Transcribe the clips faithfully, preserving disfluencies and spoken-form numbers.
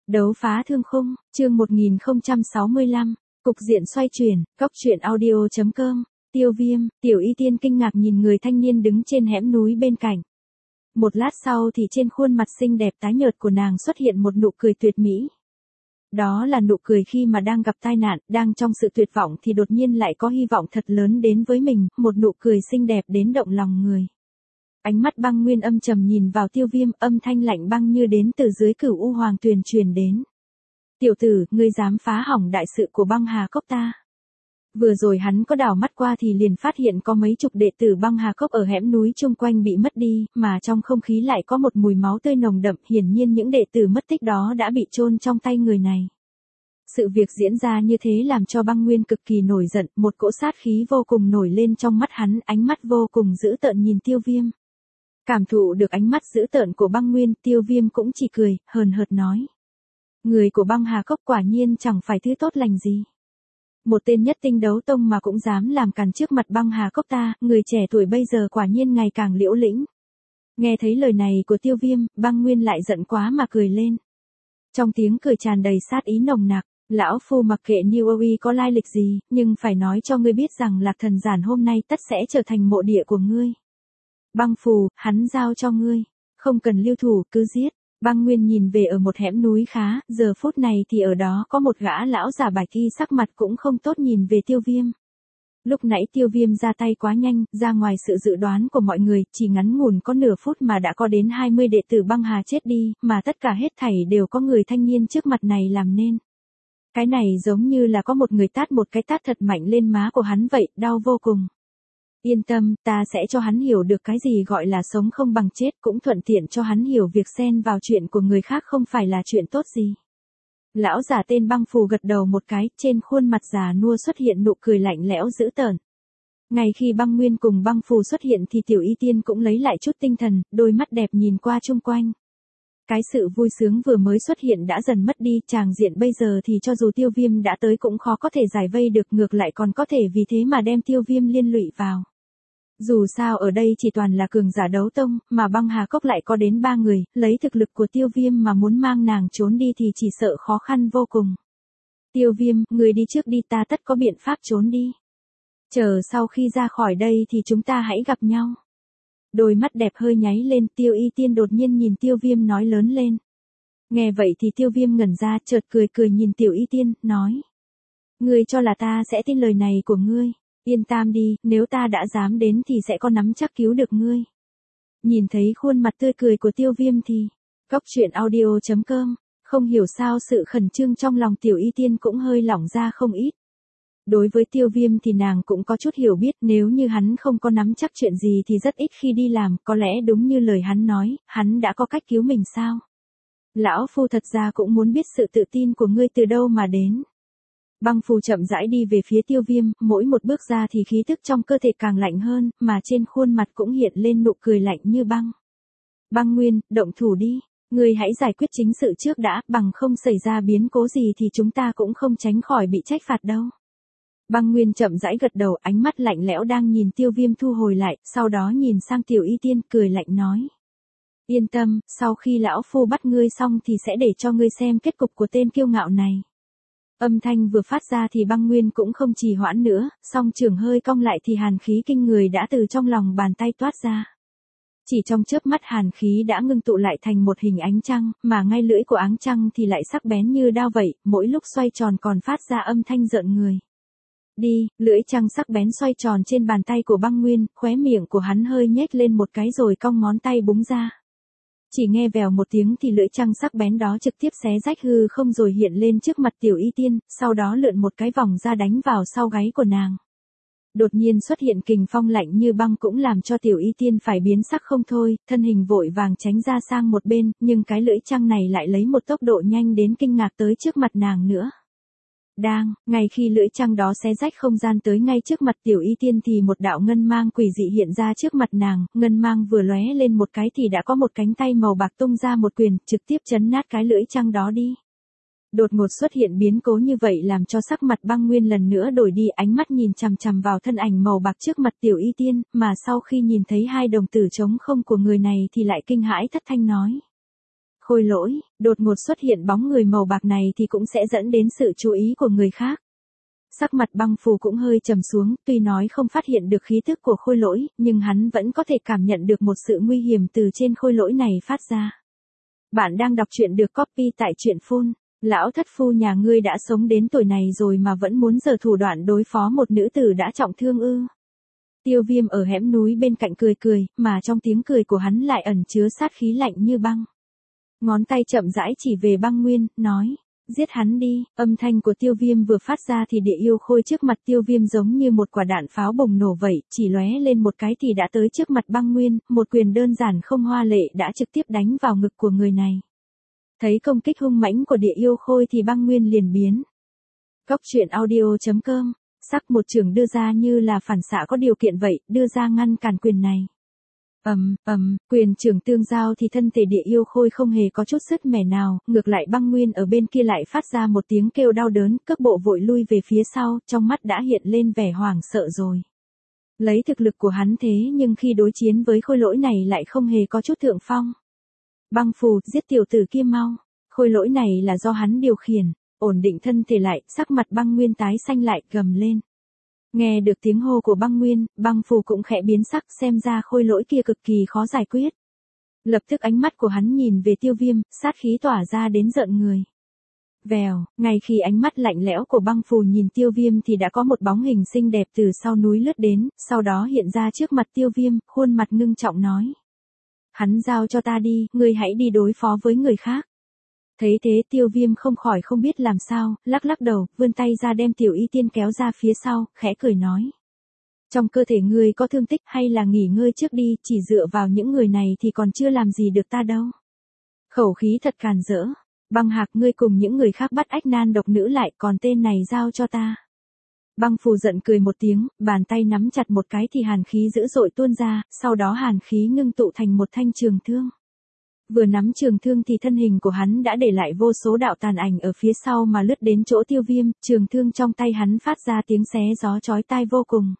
Đấu phá thương khung, chương một nghìn không trăm sáu mươi lăm, cục diện xoay chuyển, cóc truyện audio chấm com, Tiêu Viêm, Tiểu Y Tiên kinh ngạc nhìn người thanh niên đứng trên hẻm núi bên cạnh. Một lát sau thì trên khuôn mặt xinh đẹp tái nhợt của nàng xuất hiện một nụ cười tuyệt mỹ. Đó là nụ cười khi mà đang gặp tai nạn, đang trong sự tuyệt vọng thì đột nhiên lại có hy vọng thật lớn đến với mình, một nụ cười xinh đẹp đến động lòng người. Ánh mắt Băng Nguyên âm trầm nhìn vào Tiêu Viêm, âm thanh lạnh băng như đến từ dưới Cửu U Hoàng Tuyền truyền đến. Tiểu tử, ngươi dám phá hỏng đại sự của Băng Hà Cốc ta. Vừa rồi hắn có đảo mắt qua thì liền phát hiện có mấy chục đệ tử Băng Hà Cốc ở hẻm núi chung quanh bị mất đi, mà trong không khí lại có một mùi máu tươi nồng đậm, hiển nhiên những đệ tử mất tích đó đã bị chôn trong tay người này. Sự việc diễn ra như thế làm cho Băng Nguyên cực kỳ nổi giận, một cỗ sát khí vô cùng nổi lên trong mắt hắn, ánh mắt vô cùng dữ tợn nhìn Tiêu Viêm. Cảm thụ được ánh mắt dữ tợn của Băng Nguyên, Tiêu Viêm cũng chỉ cười, hờn hợt nói. Người của Băng Hà Cốc quả nhiên chẳng phải thứ tốt lành gì. Một tên nhất tinh đấu tông mà cũng dám làm càn trước mặt Băng Hà Cốc ta, người trẻ tuổi bây giờ quả nhiên ngày càng liễu lĩnh. Nghe thấy lời này của Tiêu Viêm, Băng Nguyên lại giận quá mà cười lên. Trong tiếng cười tràn đầy sát ý nồng nặc, lão phu mặc kệ New Oi có lai lịch gì, nhưng phải nói cho ngươi biết rằng Lạc Thần Giản hôm nay tất sẽ trở thành mộ địa của ngươi. Băng phù, hắn giao cho ngươi, không cần lưu thủ, cứ giết. Băng Nguyên nhìn về ở một hẻm núi khá, giờ phút này thì ở đó có một gã lão già bạch y sắc mặt cũng không tốt nhìn về Tiêu Viêm. Lúc nãy Tiêu Viêm ra tay quá nhanh, ra ngoài sự dự đoán của mọi người, chỉ ngắn ngủn có nửa phút mà đã có đến hai mươi đệ tử Băng Hà chết đi, mà tất cả hết thảy đều có người thanh niên trước mặt này làm nên. Cái này giống như là có một người tát một cái tát thật mạnh lên má của hắn vậy, đau vô cùng. Yên tâm, ta sẽ cho hắn hiểu được cái gì gọi là sống không bằng chết, cũng thuận tiện cho hắn hiểu việc xen vào chuyện của người khác không phải là chuyện tốt gì. Lão già tên Băng Phù gật đầu một cái, trên khuôn mặt già nua xuất hiện nụ cười lạnh lẽo dữ tợn. Ngay khi Băng Nguyên cùng Băng Phù xuất hiện thì Tiểu Y Tiên cũng lấy lại chút tinh thần, đôi mắt đẹp nhìn qua chung quanh. Cái sự vui sướng vừa mới xuất hiện đã dần mất đi, tràng diện bây giờ thì cho dù Tiêu Viêm đã tới cũng khó có thể giải vây được, ngược lại còn có thể vì thế mà đem Tiêu Viêm liên lụy vào. Dù sao ở đây chỉ toàn là cường giả đấu tông, mà Băng Hà Cốc lại có đến ba người, lấy thực lực của Tiêu Viêm mà muốn mang nàng trốn đi thì chỉ sợ khó khăn vô cùng. Tiêu Viêm, người đi trước đi, ta tất có biện pháp trốn đi. Chờ sau khi ra khỏi đây thì chúng ta hãy gặp nhau. Đôi mắt đẹp hơi nháy lên, Tiêu Y Tiên đột nhiên nhìn Tiêu Viêm nói lớn lên. Nghe vậy thì Tiêu Viêm ngẩn ra, chợt cười cười nhìn Tiểu Y Tiên, nói. Ngươi cho là ta sẽ tin lời này của ngươi. Yên tâm đi, nếu ta đã dám đến thì sẽ có nắm chắc cứu được ngươi. Nhìn thấy khuôn mặt tươi cười của Tiêu Viêm thì, cóc truyện audio chấm com, không hiểu sao sự khẩn trương trong lòng Tiểu Y Tiên cũng hơi lỏng ra không ít. Đối với Tiêu Viêm thì nàng cũng có chút hiểu biết, nếu như hắn không có nắm chắc chuyện gì thì rất ít khi đi làm, có lẽ đúng như lời hắn nói, hắn đã có cách cứu mình sao? Lão phu thật ra cũng muốn biết sự tự tin của ngươi từ đâu mà đến. Băng Phù chậm rãi đi về phía Tiêu Viêm, mỗi một bước ra thì khí tức trong cơ thể càng lạnh hơn, mà trên khuôn mặt cũng hiện lên nụ cười lạnh như băng. Băng Nguyên, động thủ đi, ngươi hãy giải quyết chính sự trước đã, bằng không xảy ra biến cố gì thì chúng ta cũng không tránh khỏi bị trách phạt đâu. Băng Nguyên chậm rãi gật đầu, ánh mắt lạnh lẽo đang nhìn Tiêu Viêm thu hồi lại, sau đó nhìn sang Tiểu Y Tiên, cười lạnh nói. Yên tâm, sau khi lão phu bắt ngươi xong thì sẽ để cho ngươi xem kết cục của tên kiêu ngạo này. Âm thanh vừa phát ra thì Băng Nguyên cũng không trì hoãn nữa, song trường hơi cong lại thì hàn khí kinh người đã từ trong lòng bàn tay toát ra. Chỉ trong chớp mắt hàn khí đã ngưng tụ lại thành một hình ánh trăng, mà ngay lưỡi của áng trăng thì lại sắc bén như đao vậy, mỗi lúc xoay tròn còn phát ra âm thanh rợn người. Đi, lưỡi trăng sắc bén xoay tròn trên bàn tay của Băng Nguyên, khóe miệng của hắn hơi nhếch lên một cái rồi cong ngón tay búng ra. Chỉ nghe vèo một tiếng thì lưỡi trăng sắc bén đó trực tiếp xé rách hư không rồi hiện lên trước mặt Tiểu Y Tiên, sau đó lượn một cái vòng ra đánh vào sau gáy của nàng. Đột nhiên xuất hiện kình phong lạnh như băng cũng làm cho Tiểu Y Tiên phải biến sắc không thôi, thân hình vội vàng tránh ra sang một bên, nhưng cái lưỡi trăng này lại lấy một tốc độ nhanh đến kinh ngạc tới trước mặt nàng nữa. Đang, ngay khi lưỡi trăng đó xé rách không gian tới ngay trước mặt Tiểu Y Tiên thì một đạo ngân mang quỷ dị hiện ra trước mặt nàng, ngân mang vừa lóe lên một cái thì đã có một cánh tay màu bạc tung ra một quyền, trực tiếp chấn nát cái lưỡi trăng đó đi. Đột ngột xuất hiện biến cố như vậy làm cho sắc mặt Băng Nguyên lần nữa đổi đi, ánh mắt nhìn chằm chằm vào thân ảnh màu bạc trước mặt Tiểu Y Tiên, mà sau khi nhìn thấy hai đồng tử trống không của người này thì lại kinh hãi thất thanh nói. Khôi Lỗi, đột ngột xuất hiện bóng người màu bạc này thì cũng sẽ dẫn đến sự chú ý của người khác. Sắc mặt Băng Phù cũng hơi trầm xuống, tuy nói không phát hiện được khí tức của Khôi Lỗi, nhưng hắn vẫn có thể cảm nhận được một sự nguy hiểm từ trên Khôi Lỗi này phát ra. Bạn đang đọc truyện được copy tại truyện phun. Lão thất phu nhà ngươi đã sống đến tuổi này rồi mà vẫn muốn giở thủ đoạn đối phó một nữ tử đã trọng thương ư? Tiêu Viêm ở hẻm núi bên cạnh cười cười, mà trong tiếng cười của hắn lại ẩn chứa sát khí lạnh như băng. Ngón tay chậm rãi chỉ về Băng Nguyên, nói, giết hắn đi. Âm thanh của Tiêu Viêm vừa phát ra thì địa yêu khôi trước mặt Tiêu Viêm giống như một quả đạn pháo bùng nổ vậy, chỉ lóe lên một cái thì đã tới trước mặt Băng Nguyên, một quyền đơn giản không hoa lệ đã trực tiếp đánh vào ngực của người này. Thấy công kích hung mãnh của địa yêu khôi thì Băng Nguyên liền biến. Cốc truyện audio chấm com, sắc một trường đưa ra như là phản xạ có điều kiện vậy, đưa ra ngăn cản quyền này. Ầm, ầm, quyền trường tương giao thì thân thể địa yêu khôi không hề có chút sứt mẻ nào, ngược lại Băng Nguyên ở bên kia lại phát ra một tiếng kêu đau đớn, cước bộ vội lui về phía sau, trong mắt đã hiện lên vẻ hoảng sợ rồi. Lấy thực lực của hắn thế nhưng khi đối chiến với Khôi Lỗi này lại không hề có chút thượng phong. Băng Phù, giết tiểu tử kia mau. Khôi Lỗi này là do hắn điều khiển. Ổn định thân thể lại, sắc mặt Băng Nguyên tái xanh lại, gầm lên. Nghe được tiếng hô của Băng Nguyên, Băng Phù cũng khẽ biến sắc, xem ra Khôi Lỗi kia cực kỳ khó giải quyết. Lập tức ánh mắt của hắn nhìn về Tiêu Viêm, sát khí tỏa ra đến rợn người. Vèo, ngay khi ánh mắt lạnh lẽo của Băng Phù nhìn Tiêu Viêm thì đã có một bóng hình xinh đẹp từ sau núi lướt đến, sau đó hiện ra trước mặt Tiêu Viêm, khuôn mặt ngưng trọng nói. Hắn giao cho ta đi, ngươi hãy đi đối phó với người khác. Thấy thế Tiêu Viêm không khỏi không biết làm sao, lắc lắc đầu, vươn tay ra đem Tiểu Y Tiên kéo ra phía sau, khẽ cười nói. Trong cơ thể ngươi có thương tích hay là nghỉ ngơi trước đi, chỉ dựa vào những người này thì còn chưa làm gì được ta đâu. Khẩu khí thật càn rỡ. Băng Hạc, ngươi cùng những người khác bắt ách nan độc nữ lại, còn tên này giao cho ta. Băng Phù giận cười một tiếng, bàn tay nắm chặt một cái thì hàn khí dữ dội tuôn ra, sau đó hàn khí ngưng tụ thành một thanh trường thương. Vừa nắm trường thương thì thân hình của hắn đã để lại vô số đạo tàn ảnh ở phía sau mà lướt đến chỗ Tiêu Viêm, trường thương trong tay hắn phát ra tiếng xé gió chói tai vô cùng.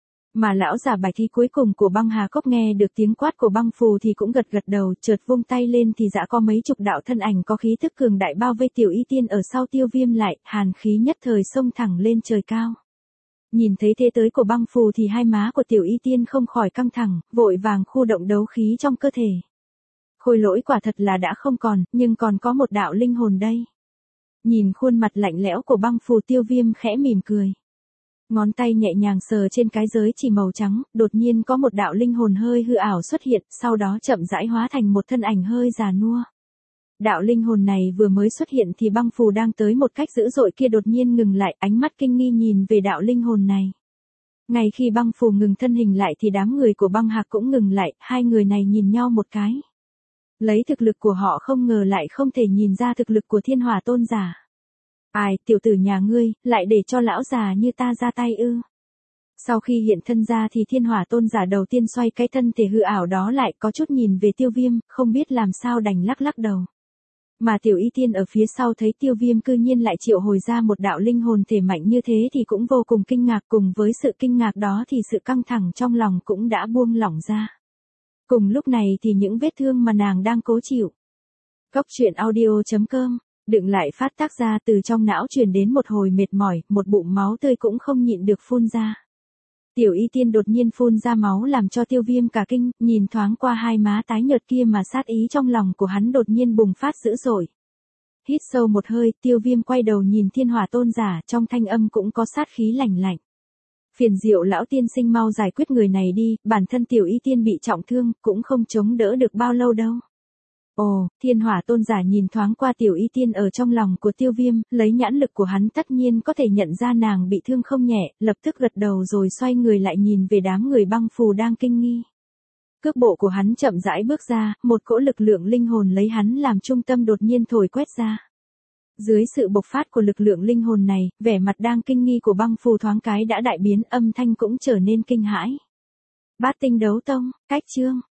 Mà lão giả bài thi cuối cùng của Băng Hà Cốc nghe được tiếng quát của Băng Phù thì cũng gật gật đầu, chợt vung tay lên thì đã có mấy chục đạo thân ảnh có khí thức cường đại bao vây Tiểu Y Tiên ở sau Tiêu Viêm lại, hàn khí nhất thời xông thẳng lên trời cao. Nhìn thấy thế tới của Băng Phù thì hai má của Tiểu Y Tiên không khỏi căng thẳng, vội vàng khu động đấu khí trong cơ thể. Khôi Lỗi quả thật là đã không còn, nhưng còn có một đạo linh hồn đây. Nhìn khuôn mặt lạnh lẽo của Băng Phù, Tiêu Viêm khẽ mỉm cười. Ngón tay nhẹ nhàng sờ trên cái giới chỉ màu trắng, đột nhiên có một đạo linh hồn hơi hư ảo xuất hiện, sau đó chậm rãi hóa thành một thân ảnh hơi già nua. Đạo linh hồn này vừa mới xuất hiện thì Băng Phù đang tới một cách dữ dội kia đột nhiên ngừng lại, ánh mắt kinh nghi nhìn về đạo linh hồn này. Ngay khi Băng Phù ngừng thân hình lại thì đám người của Băng Hạc cũng ngừng lại, hai người này nhìn nhau một cái. Lấy thực lực của họ không ngờ lại không thể nhìn ra thực lực của Thiên Hỏa Tôn giả. Ai, tiểu tử nhà ngươi, lại để cho lão già như ta ra tay ư? Sau khi hiện thân ra thì Thiên Hỏa Tôn giả đầu tiên xoay cái thân thể hư ảo đó lại, có chút nhìn về Tiêu Viêm, không biết làm sao đành lắc lắc đầu. Mà Tiểu Y Tiên ở phía sau thấy Tiêu Viêm cư nhiên lại triệu hồi ra một đạo linh hồn thể mạnh như thế thì cũng vô cùng kinh ngạc, cùng với sự kinh ngạc đó thì sự căng thẳng trong lòng cũng đã buông lỏng ra. Cùng lúc này thì những vết thương mà nàng đang cố chịu. Cốc truyện audio chấm com, đựng lại phát tác ra từ trong não truyền đến một hồi mệt mỏi, một bụng máu tươi cũng không nhịn được phun ra. Tiểu Y Tiên đột nhiên phun ra máu làm cho Tiêu Viêm cả kinh, nhìn thoáng qua hai má tái nhợt kia mà sát ý trong lòng của hắn đột nhiên bùng phát dữ dội. Hít sâu một hơi, Tiêu Viêm quay đầu nhìn Thiên Hỏa Tôn giả, trong thanh âm cũng có sát khí lạnh lạnh. Phiền Diệu lão tiên sinh mau giải quyết người này đi, bản thân Tiểu Y Tiên bị trọng thương, cũng không chống đỡ được bao lâu đâu. Ồ, Thiên Hỏa Tôn giả nhìn thoáng qua Tiểu Y Tiên ở trong lòng của Tiêu Viêm, lấy nhãn lực của hắn tất nhiên có thể nhận ra nàng bị thương không nhẹ, lập tức gật đầu rồi xoay người lại nhìn về đám người Băng Phù đang kinh nghi. Cước bộ của hắn chậm rãi bước ra, một cỗ lực lượng linh hồn lấy hắn làm trung tâm đột nhiên thổi quét ra. Dưới sự bộc phát của lực lượng linh hồn này, vẻ mặt đang kinh nghi của Băng Phù thoáng cái đã đại biến, âm thanh cũng trở nên kinh hãi. Bát Tinh Đấu Tông, cách chương.